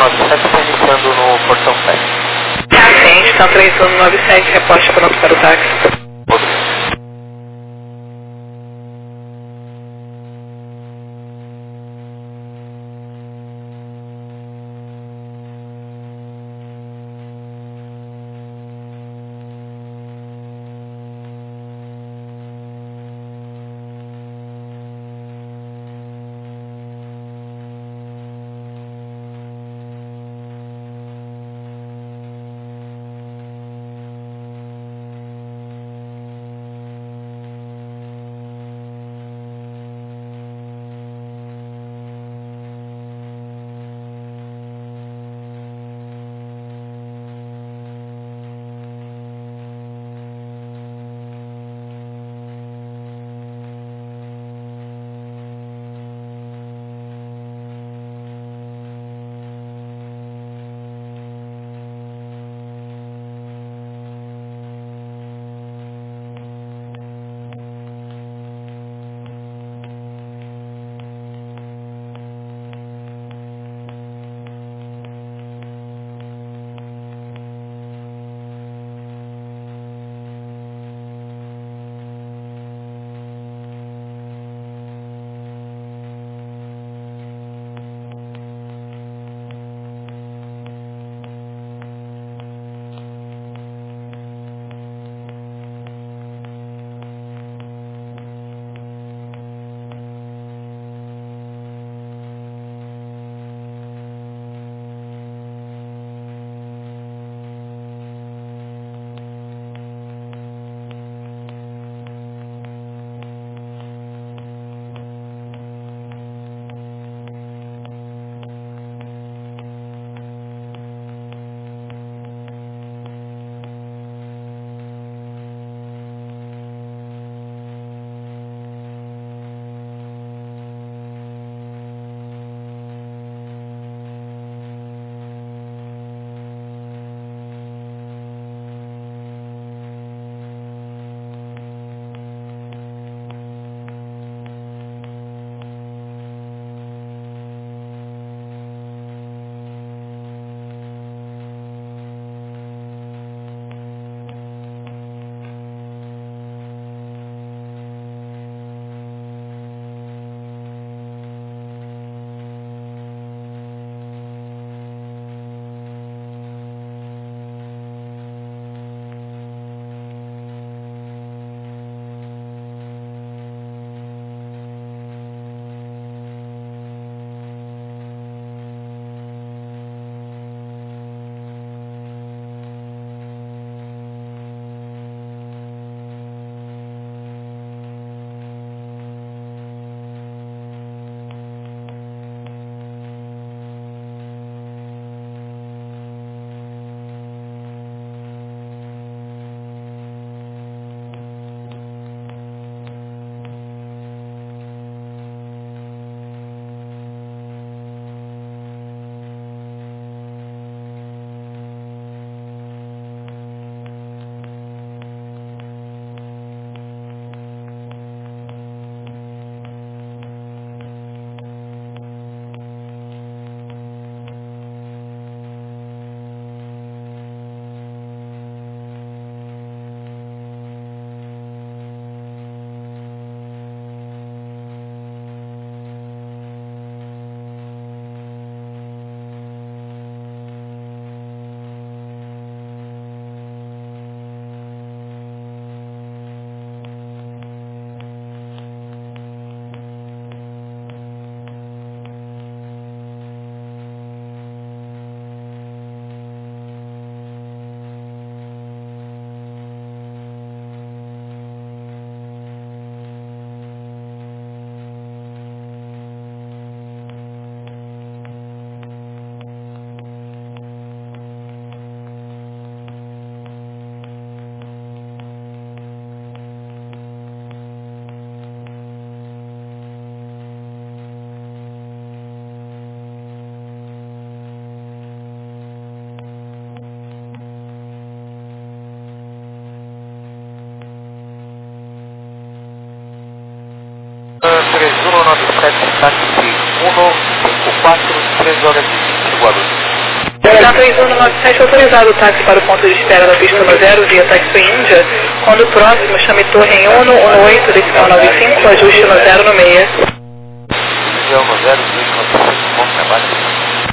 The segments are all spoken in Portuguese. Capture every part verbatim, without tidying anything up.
nove sete está iniciando no portão sete. Atende, está três um nove sete, reposte pronto para o táxi. três um nove sete, táxi um cinco quatro, três horas e vinte, Guarulhos. Galeão três um nove sete, autorizado o táxi para o ponto de espera da pista no zero via Taxi Índia. Quando próximo, chame torre em um um oito, decimal nove cinco, ajuste no zero no meia. Região no zero, dois nove cinco, bom trabalho.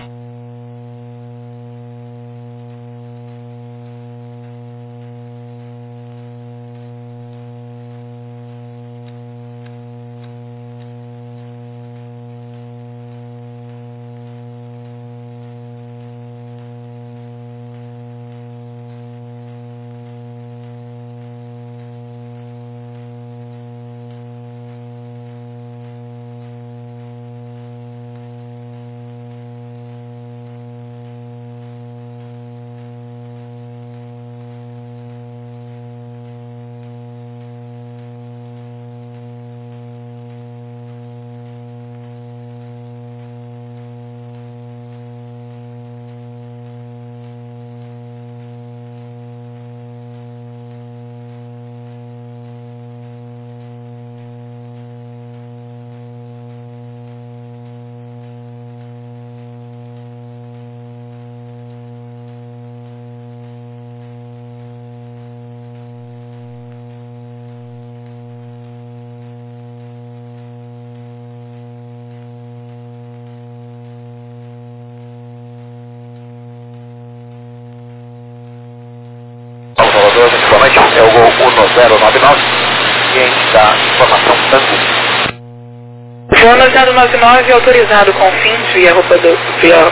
Salvador, principalmente é o gol um zero nove nove, cliente da informação Tango. Voo zero nove nove, autorizado com fins via, roupa do, via,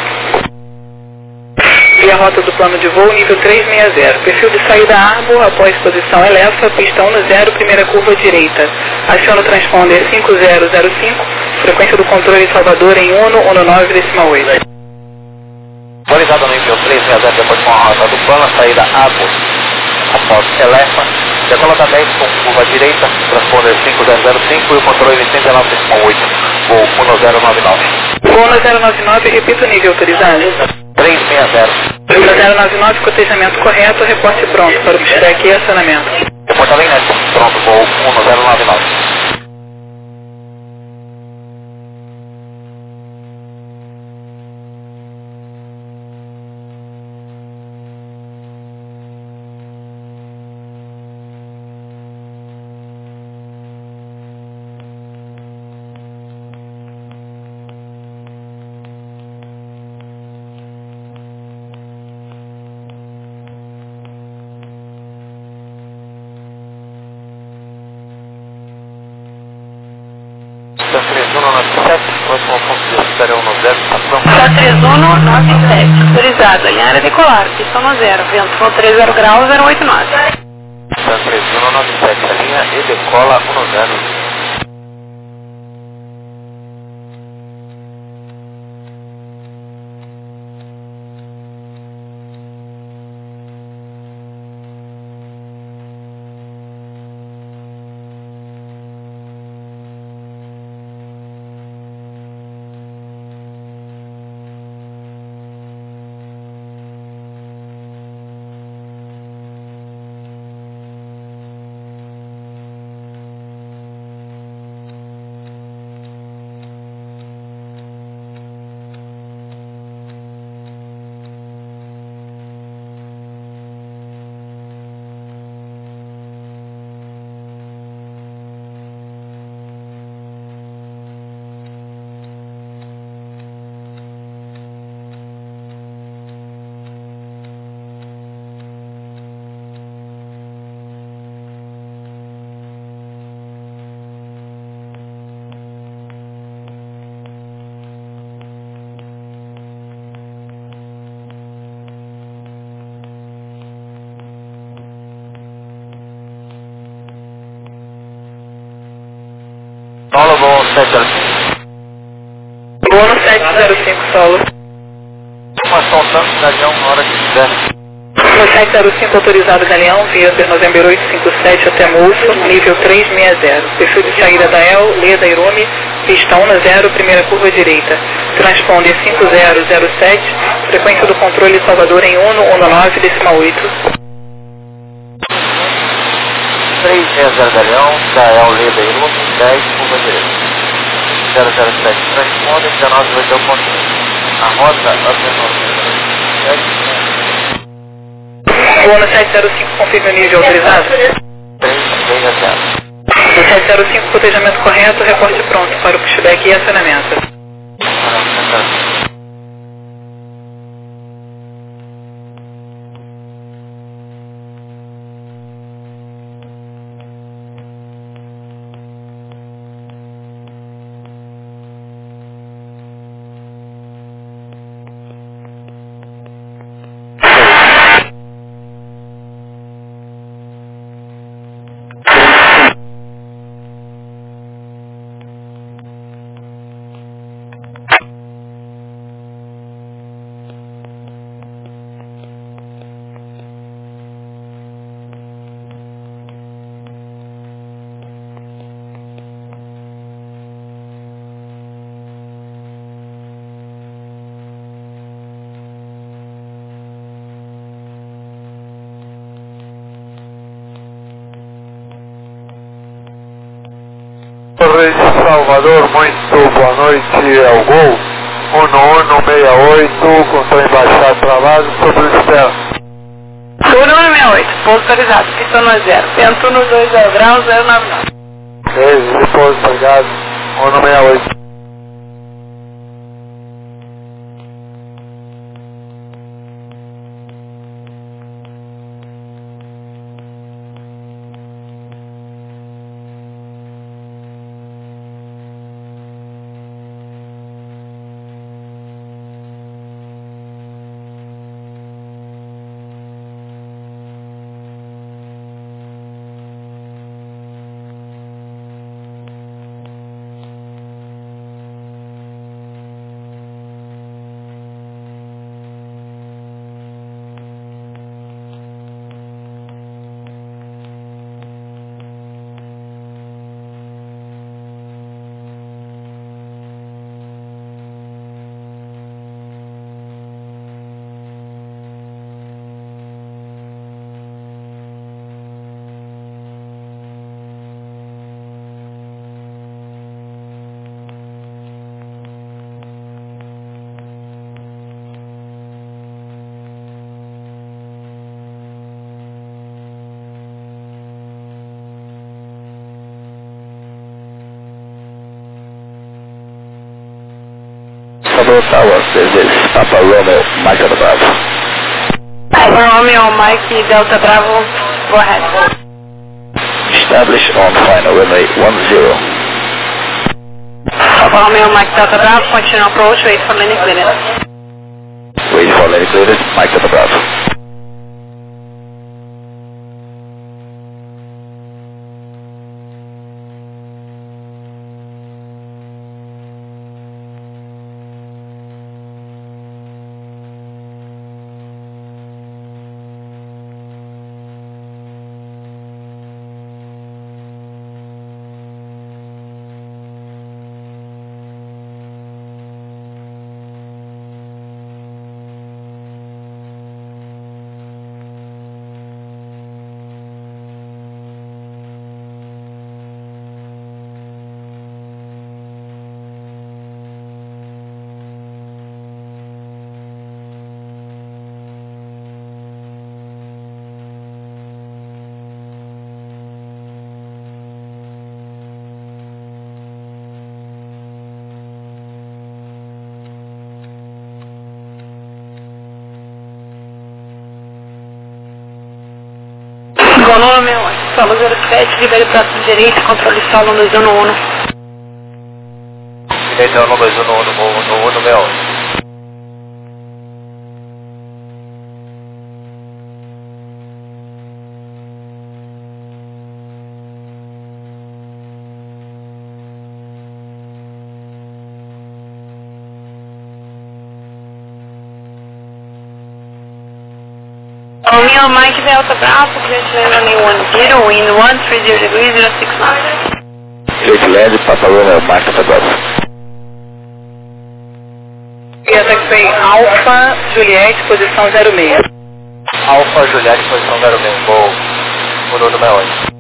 via rota do plano de voo, nível trezentos e sessenta. Perfil de saída Arbor, após posição Elefa, pista um no zero, primeira curva direita. Aciona o transponder cinco zero zero cinco, frequência do controle Salvador em um um nove, decimal oito. Autorizado no nível trezentos e sessenta, depois com a rota do plano, saída Arbor, após Elefa, decola da dez com curva direita, transponder cinco zero zero cinco e o controle cento e nove, decimal oito, voo um zero nove nove. Voo zero nove nove, repita o nível autorizado. trezentos e sessenta. zero nove nove, cotejamento correto, reporte pronto para o pushback e acionamento. Reporte além nessa, pronto, voo um zero nove nove. três um nove sete, próximo ao ponto de espera um zero, estação. três um nove sete, autorizado, em área decolar, pista no zero, vento for trinta graus, zero oito nove. três um nove sete, a linha e decola um zero. Solo voo sete zero cinco. Voo sete zero cinco, solo. Informação Tango, Galeão, na hora que quiser. No sete zero cinco, autorizado Galeão, via November oito cinco sete até Mulso, nível trezentos e sessenta. Perfil de saída da El, Leda Irumi, pista um zero, primeira curva direita. Transponder cinco zero zero sete, frequência do controle Salvador em um um nove, decimal oito. três zero zero Galeão, da El, Leda Irumi, dez, curva direita. zero zero sete, transponder, dezenove, oito, ponto. A rota, a Vou no sete zero cinco, confirme o nível autorizado. No sete zero cinco, cotejamento correto, reporte pronto para o pushback e acionamento. Salvador, muito boa noite ao Gol. um um seis oito, com trem baixado para lado, sobre o externo. um um seis oito, pouso autorizado, pistão no zero. Vento no dois zero graus, zero nove nove. Beijo, pouso obrigado, um um seis oito. Tower, this is Papa Romeo, Mike Delta Bravo. Papa Romeo, Mike Delta Bravo, go ahead. Establish on final runway one zero. Papa Romeo, Mike Delta Bravo, continue approach, wait for landing clearance. Wait for landing clearance, Mike Delta Bravo. Golão meu, solo zero sete, libere próximo direito, controle solo no zero um. Direito no dois um no no no meu. Romeo, Mike Delta Bravo, clear to land runway one zero, wind one three zero degrees, zero six knots. Clear to land, Papa Romeo, Mike Delta Bravo. E ataque Alfa Juliette, posição zero seis. Alfa Juliette, posição zero seis, voo no número oito.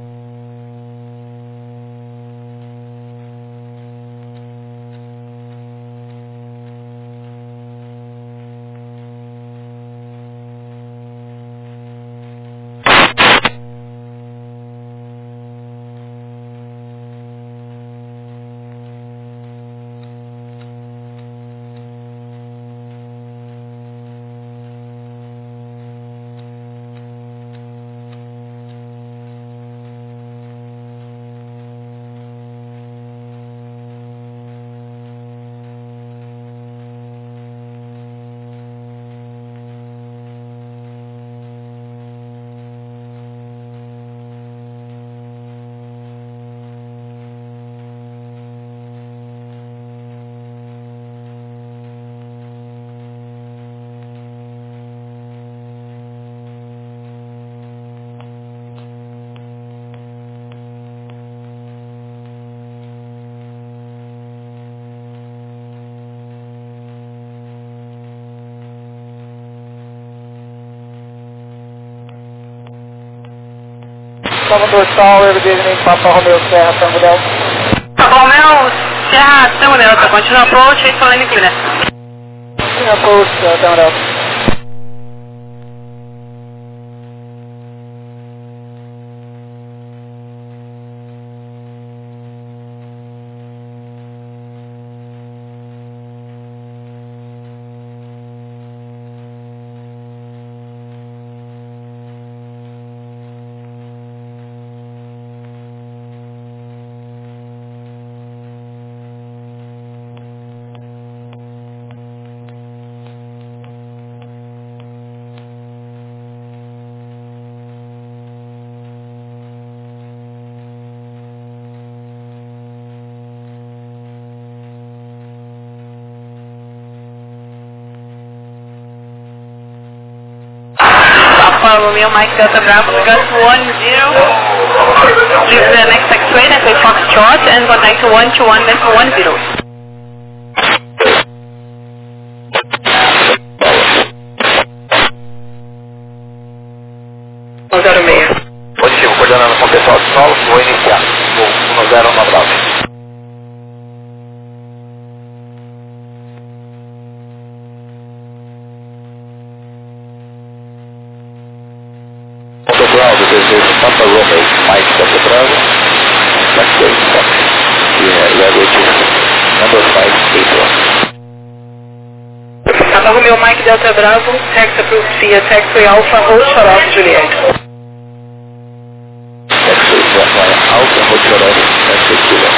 Salvador Tower, good evening, Papa Romeo Serra, Tango Delta. Papa Romeo Serra, Tango Delta, continue approach, eight for landing clearance. Continue approach, uh, Tango Delta. Papa Romeo Mike Delta Bravo, we got one zero, leave the next taxiway, that's a Foxtrot, and contact to one two one, that's one zero. zero seis. Positivo, coordenando com o pessoal de solo, vou iniciar. Vou um zero nove nove. Bravo, desejo Papa Romeo, Mike Delta Bravo, taxiway Fox, yeah, leverage number five eight one. Papa Romeo Mike Delta Bravo, taxi approved via taxiway Alpha, hold shut off Juliet. Taxiway Frontline Alpha, hold shut off, taxiway Juliet.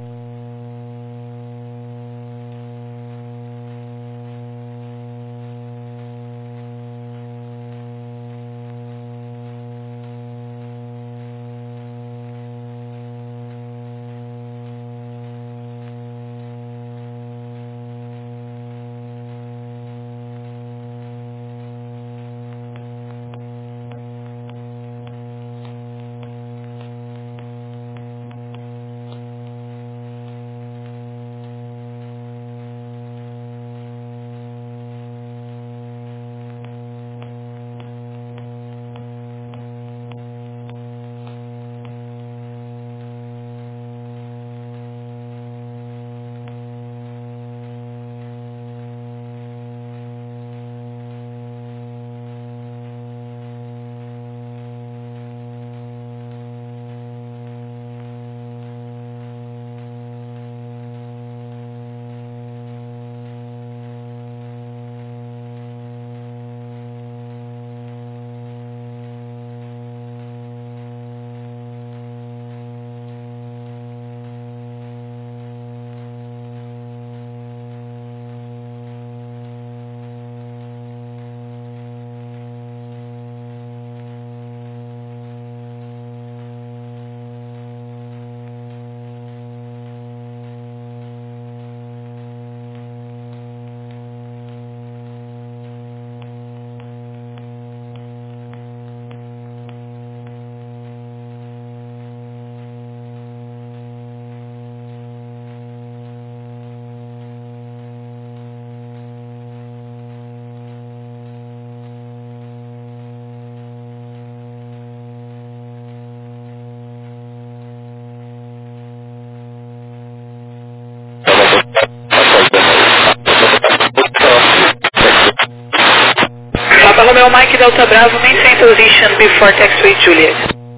Papa Romeo Mike Delta Bravo, maintain position before taxiway Juliet.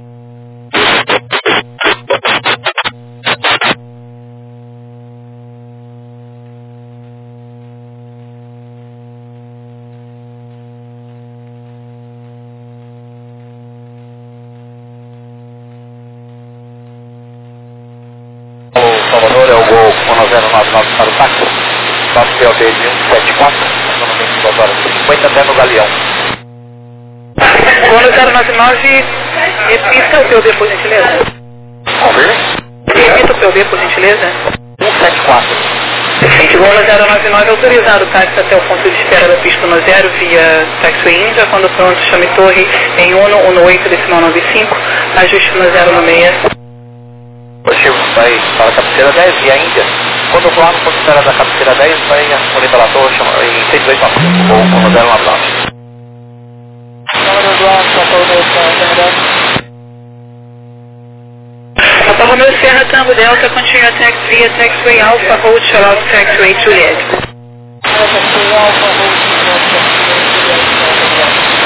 O Salvador é o gol um zero nove nove para o táxi. Nosso P O B de um sete quatro, no vinte e duas horas e cinquenta até no Galeão. Gol zero nove nove, repita o P O B por gentileza. Confirme? Repita o P O B por gentileza. um sete quatro. Perfeito, gol zero nove nove, autorizado o táxi até o ponto de espera da pista no zero via taxiway Índia. Quando pronto, chame torre em um um oito decimal nove cinco, ajuste no zero no seis. Positivo, vai para a cabeceira dez e a Índia. Quando o plano for espera da cabeceira dez, vai monitorar a torre em seis dois nove cinco, ou um zero nove nove. Romeo Sierra Tango Delta, continue tax via taxiway Alpha, hold Charlotte taxiway Juliet. Taxiway Alpha, hold Charlotte taxiway Juliet.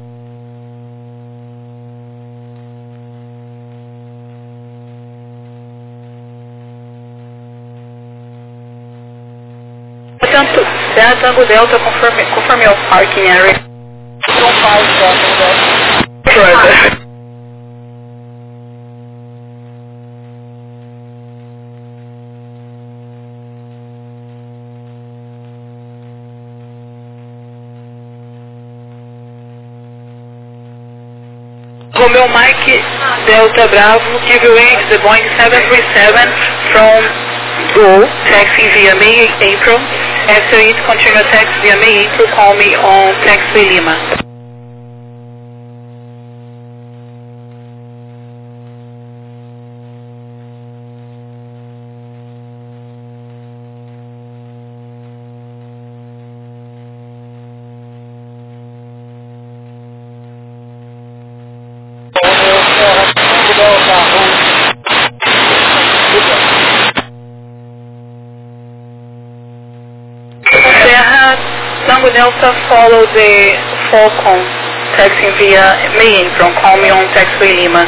Tanto, Sierra Tango Delta, confirm, confirm your parking area. Don't park, Tango Delta. Further. Romeo Mike Delta Bravo, give you in the Boeing seven three seven from Go, taxi via May April. After it, continue taxi via May April, call me on taxiway Lima. Tango Delta, follow the Falcon, taxiing via May April, call me on taxiway Lima.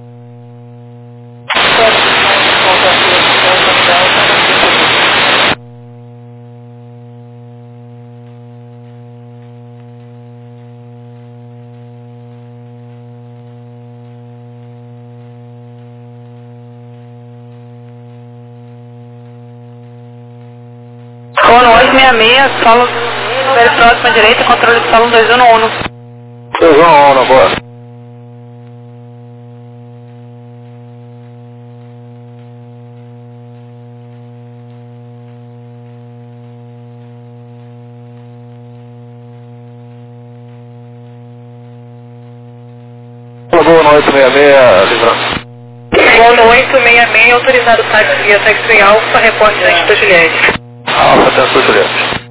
Solo oito seis seis, solo very próximo à direita, controle de solo dois um um. dois um um, boa. Boa no oito seis seis, livrando. Voo no oito seis seis, autorizado táxi via taxiway Alpha, reporte dentro da Juliette. Alpha, dentro da Juliette.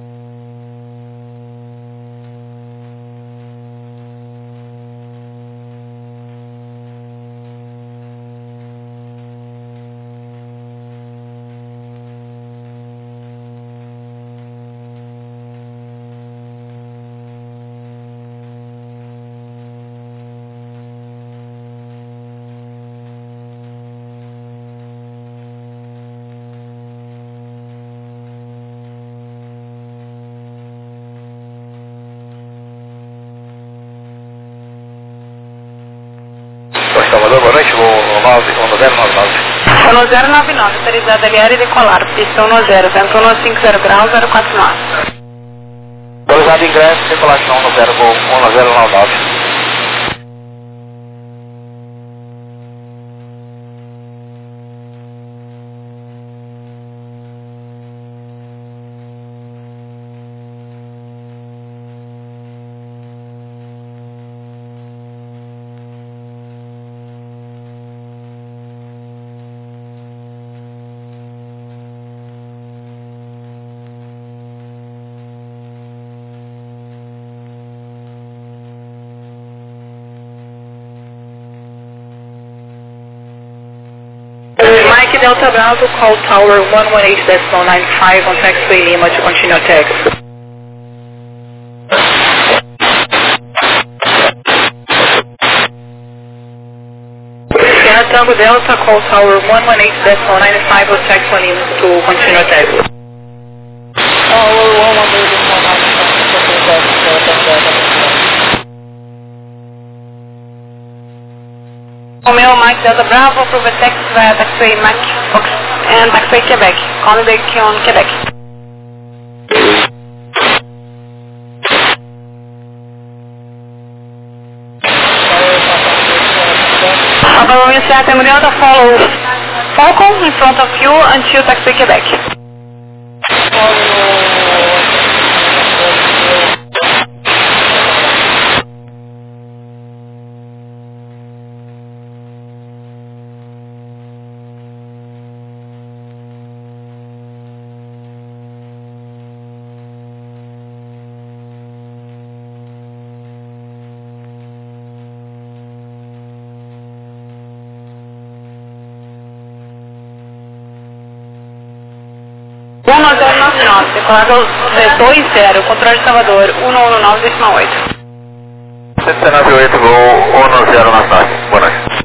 Salvador, boa noite, voo nove um zero nove nove. Voo zero nove nove, autorizado L R e decolar, pista um zero, vento um cinco zero graus, zero quatro nove. Autorizado ingresso, decolação um zero, voo um zero nove nove. Mike Delta Bravo, call tower one one eight nine five on taxiway Lima to continue taxi. Sierra Tango Delta, call tower one one eight nine five on taxiway Lima to continue taxi. Tower one one eight nine five. Romeo Mike Delta Bravo, approve taxi via taxiway Mac Fox and taxiway Quebec. Call me back on Quebec. Alpha Romeo Sierra Tango Delta, follow Falcon in front of you until taxiway Quebec. um nove zero nove nove, decolado dois zero, controle de Salvador, um um nove, décima oito. cento e nove oito, voo um nove zero nove nove. Boa noite.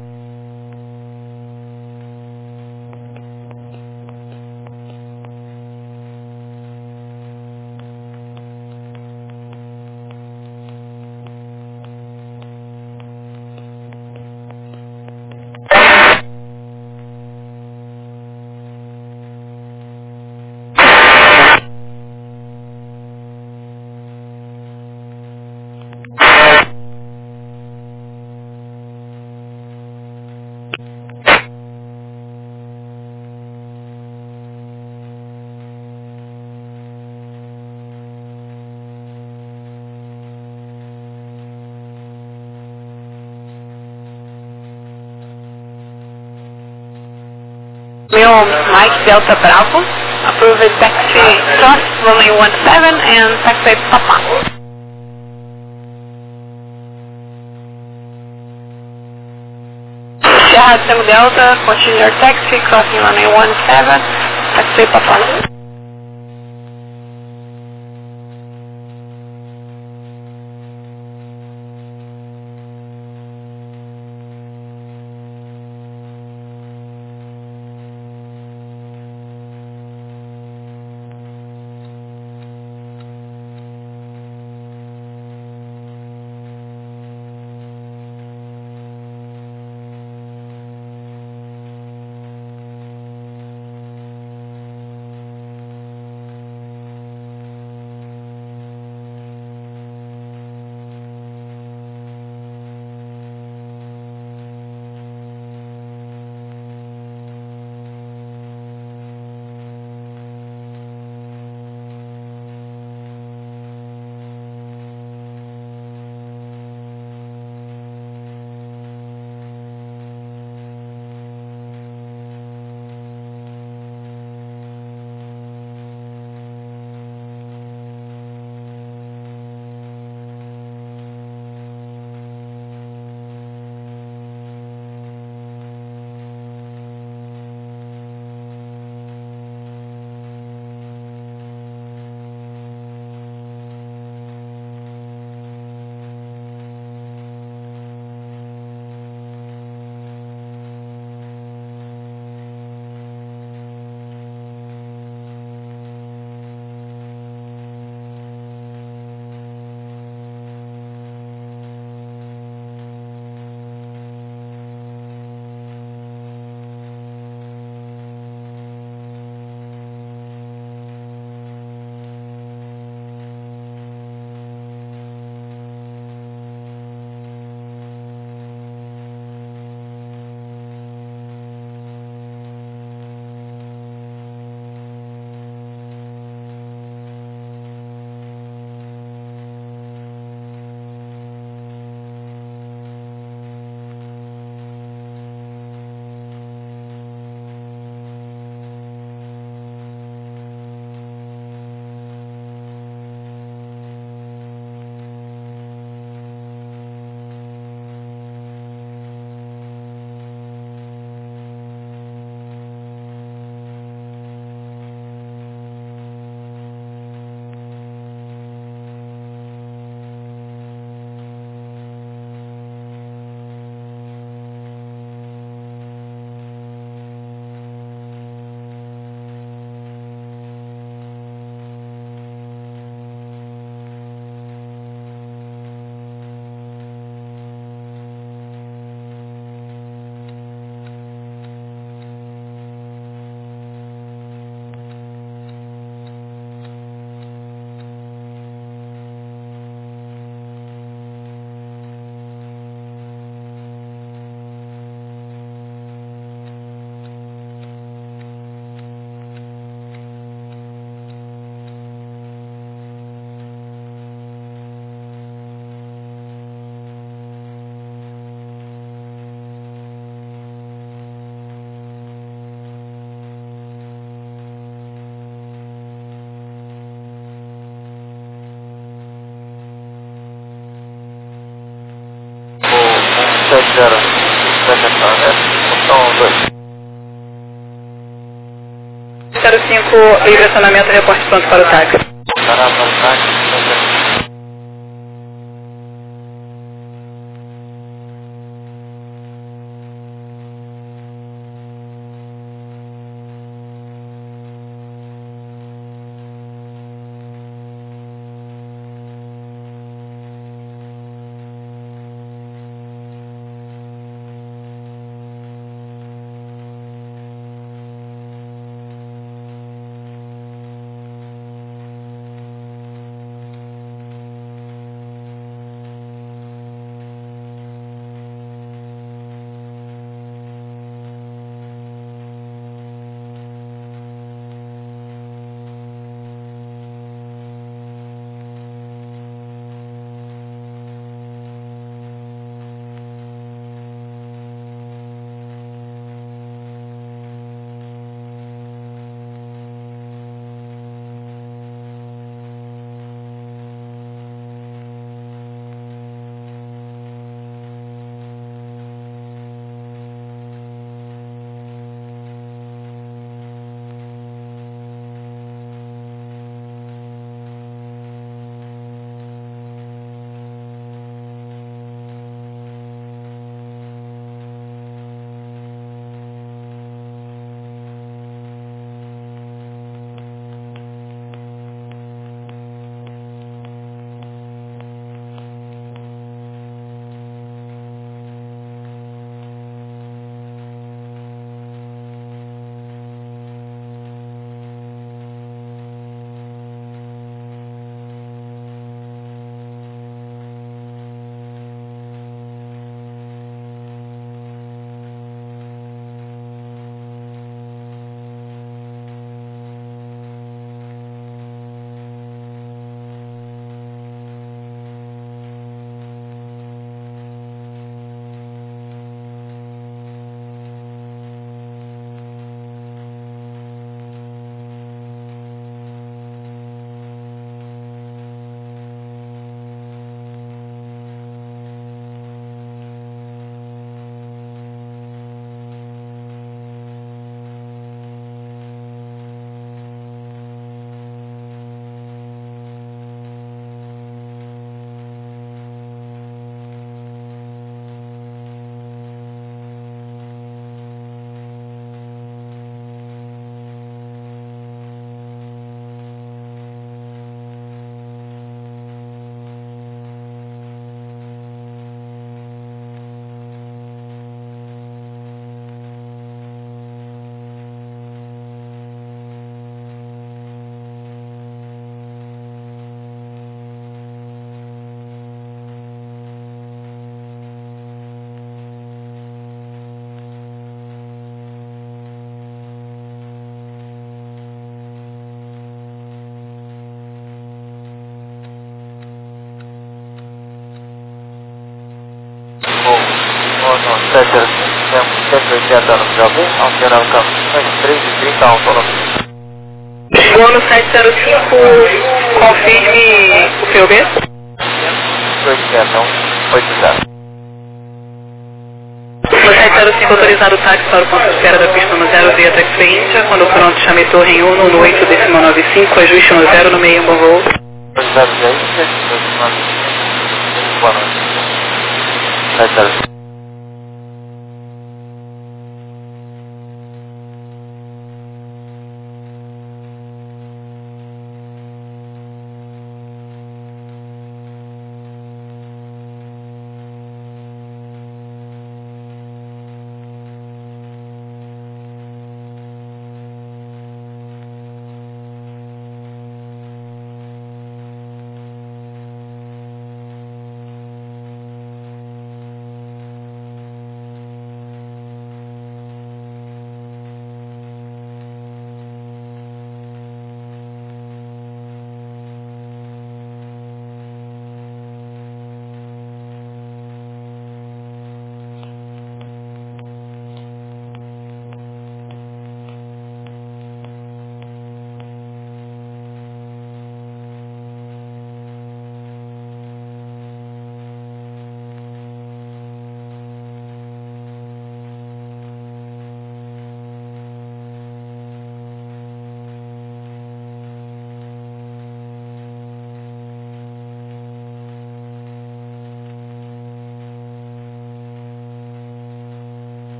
Meu Mike Delta Bravo, approve taxi cross runway one seven and taxi Papa. Sierra Tango Delta, continue your taxi, crossing runway one seven, taxi Papa. zero cinco, livre acionamento, reporte pronto para o táxi. Para para o táxi. sete zero cinco, cento e oitenta anos de alguém, alterar o campo três e trinta autonomia. Chegou no sete zero cinco, confirme o P U B. oitenta, oitenta. No sete zero cinco, autorizado o táxi para o ponto de espera da pista no zero via Taxi Índia, quando pronto chame torre em um no oito decimal nove cinco, ajuste no zero no meio, bom voo. zero via Índia, decimal nove cinco, boa noite. sete zero cinco.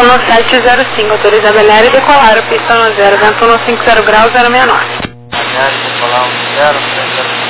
um sete zero cinco, autorizado L decolar, pista um zero, vento um cinco zero graus, zero seis nove. Aliás, decolar um zero, zero.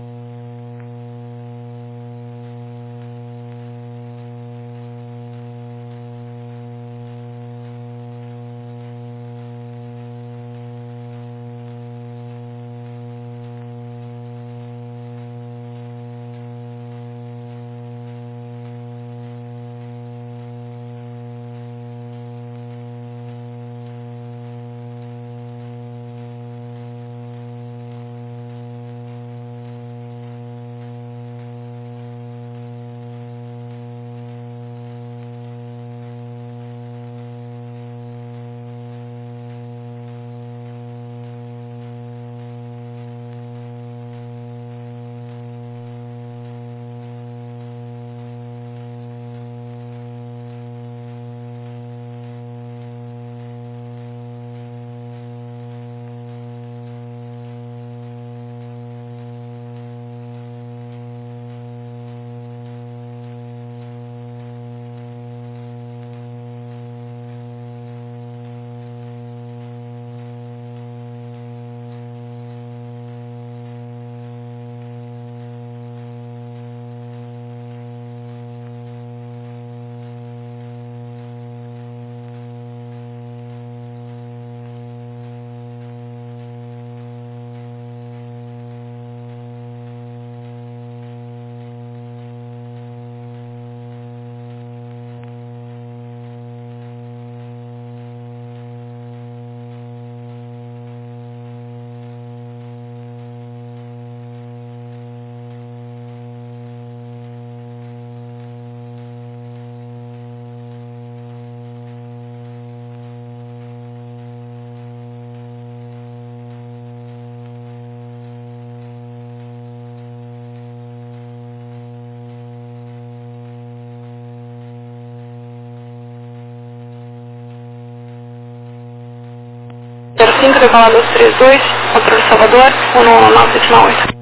zero cinco, decolar dois três dois, controle Salvador, um nove nove sete oito.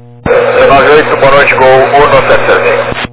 nove oito, boa noite, Gol um nove sete sete.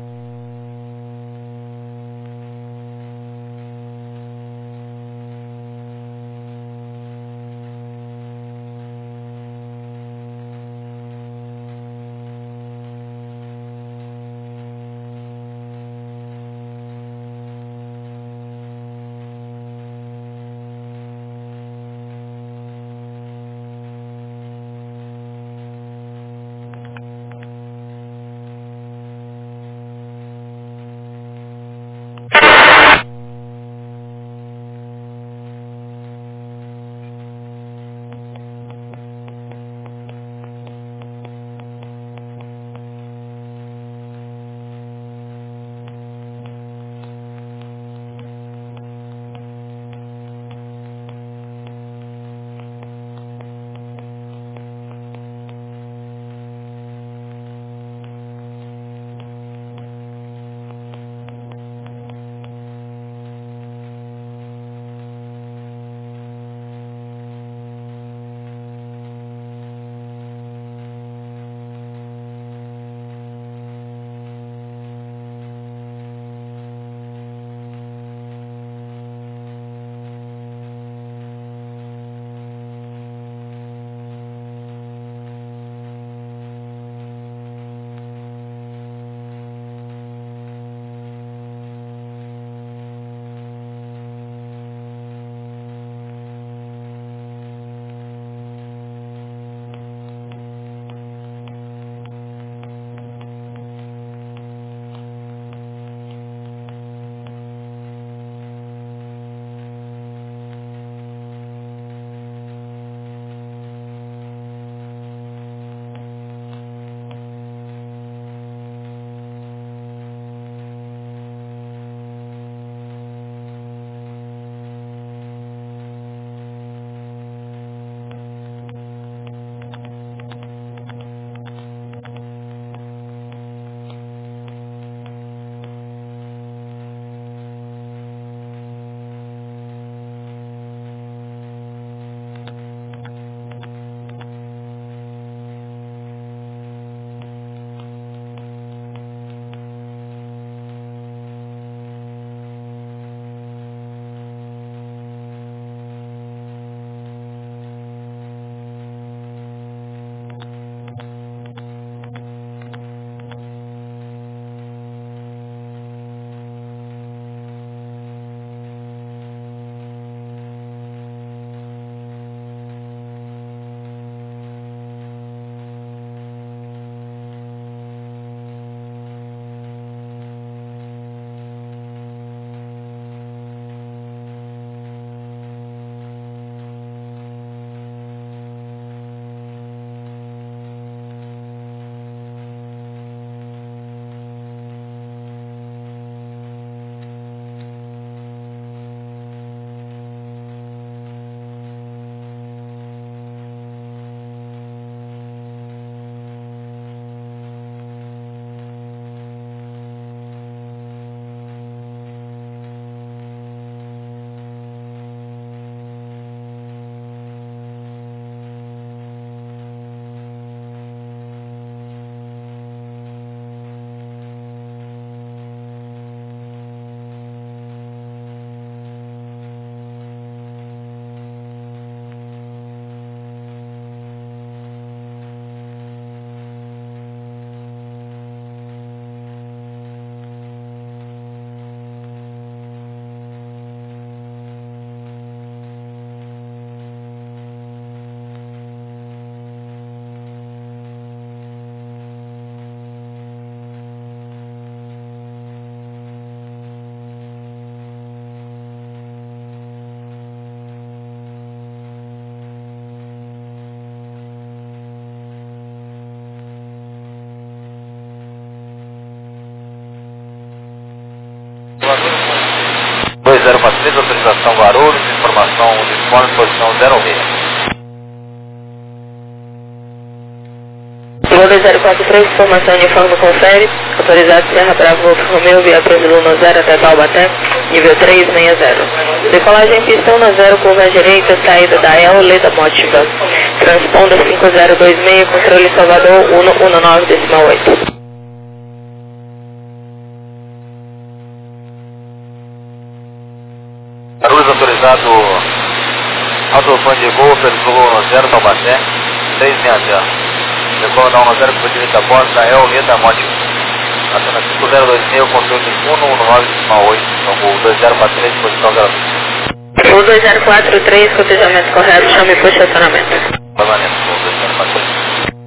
zero seis. Gol dois zero quatro três, formação uniforme confere, autorizado Serra Bravo Wolf Romeo, via Brasil um zero até Taubaté, nível três seis zero. Decolagem em pistão na zero, curva direita, saída da E L, Leda Motiva. Transponder cinco zero dois seis, controle Salvador um um nove decimal oito. Guarulhos autorizado, autofone de gol, pelo um zero, Taubaté, três seis zero. Decola da um zero, curva direita, porta, é o Leda Motiva. Acena cinco zero dois seis, controle um um nove decimal oito, então dois zero quatro três, posição zero seis. O dois zero quatro três, cotejamento correto, chame por estacionamento. Vazamento, dois zero quatro três.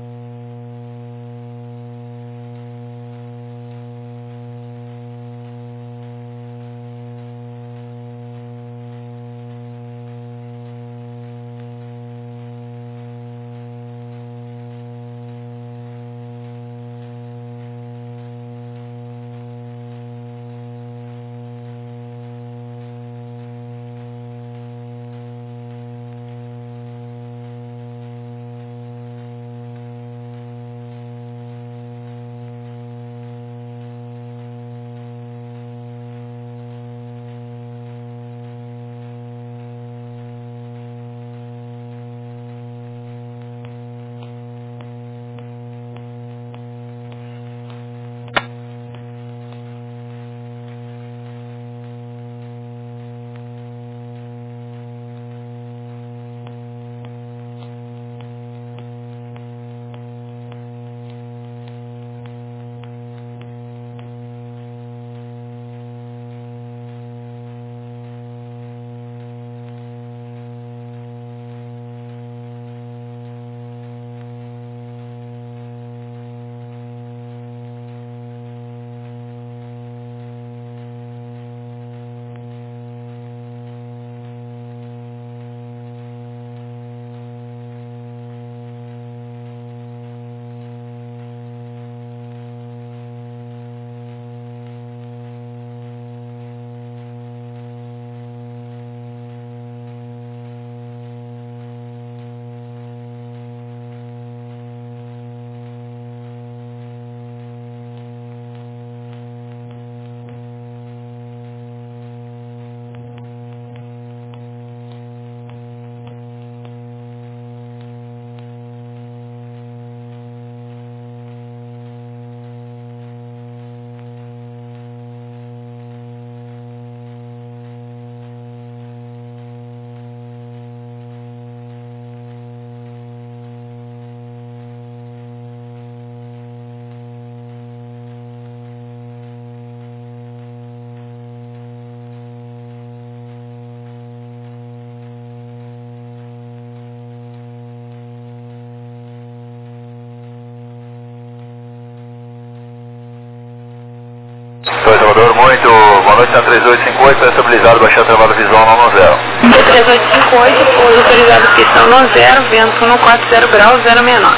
Oi, Salvador, muito boa noite, na três oito cinco oito, estabilizado, baixando o trabalho visual no zero. três oito cinco oito, pouso autorizado pistão no zero, vento no quatro zero graus, zero menor.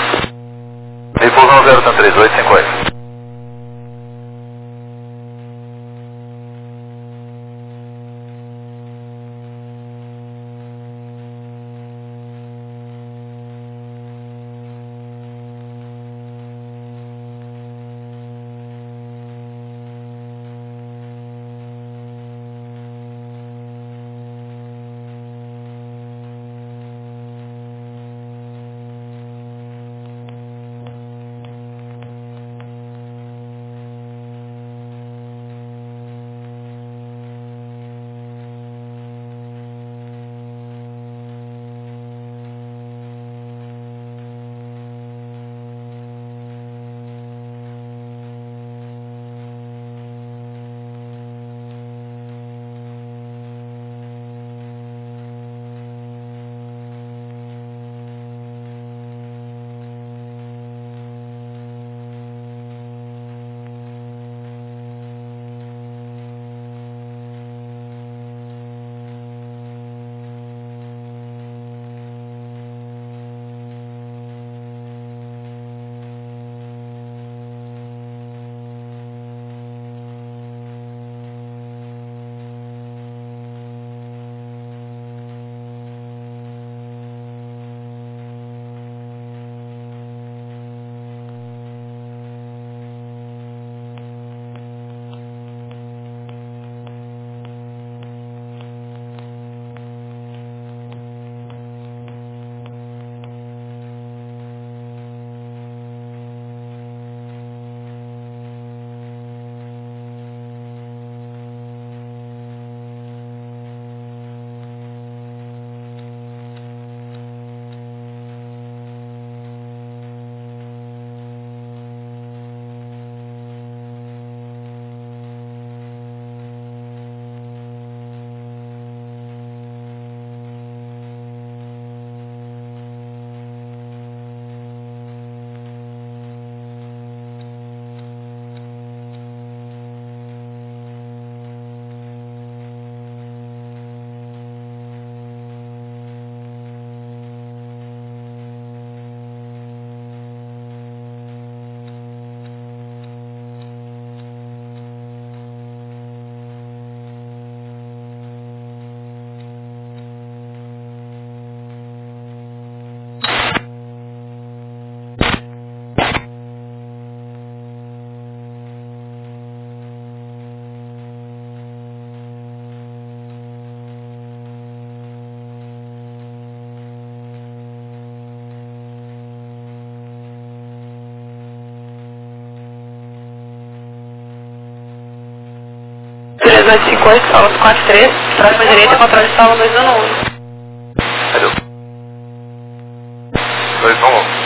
E pouso no zero, na três oito cinco oito. cinco oito, solo quatro três, próxima direita, controle solo dois um um. Valeu. dois um um.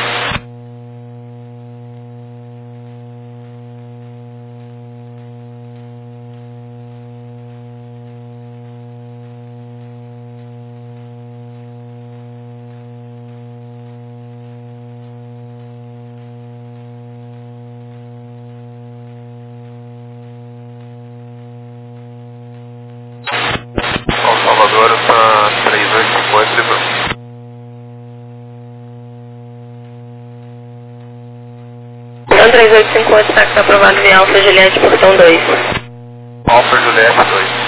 Salvador, tá três oito cinco oito, Libra. Então três oito cinco oito, táxi aprovado via Alfa Juliette, portão dois. Alfa Juliette dois.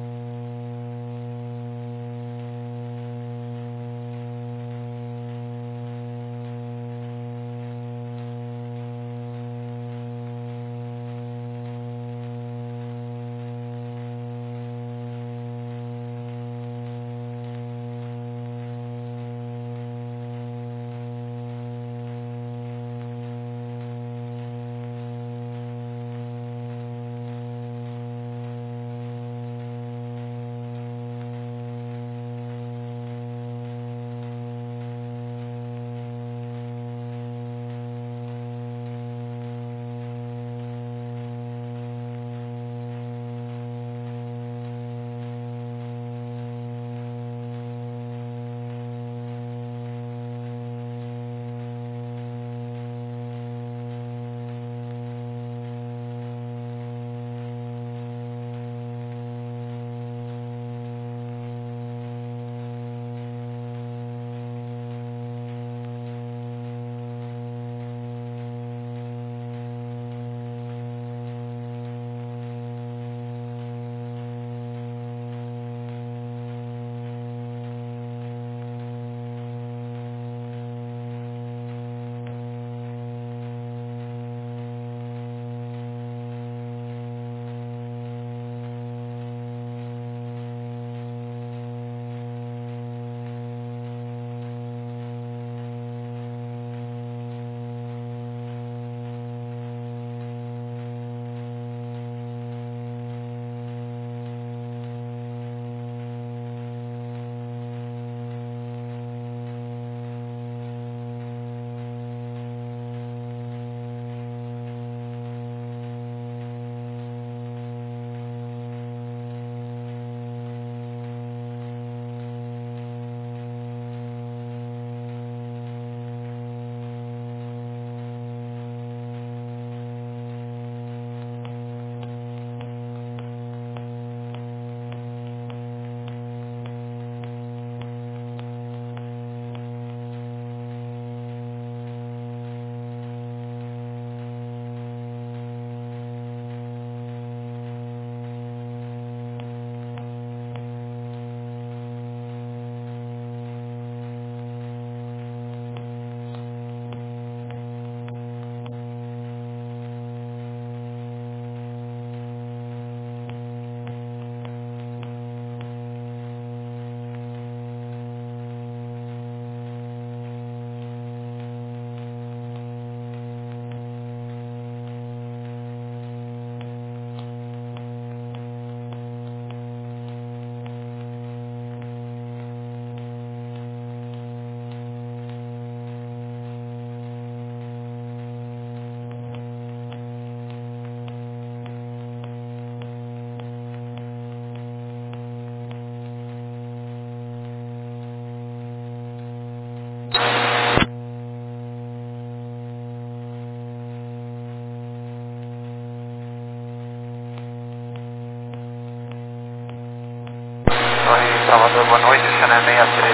Salvador, boa noite, Channel seis três.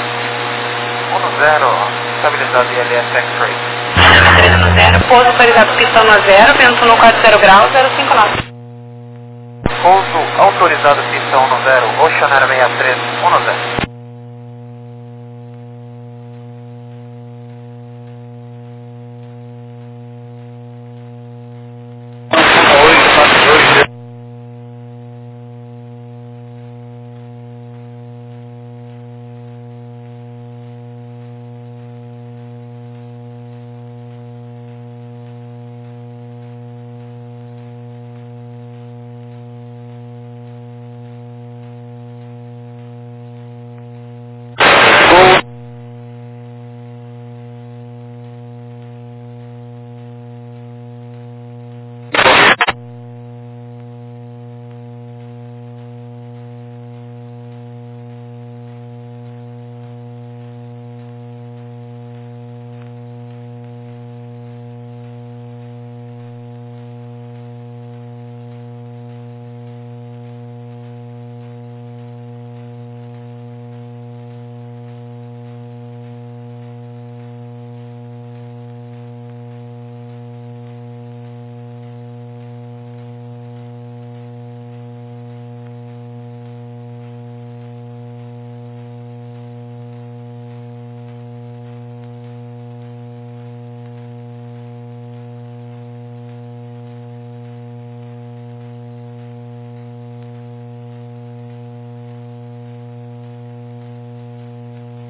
um zero, estabilizado I L S X-Ray. três um zero, pouso autorizado pistão no zero, vento no quatro zero graus, zero cinco nove. Pouso autorizado pistão no zero, Ocean Air seis três um zero.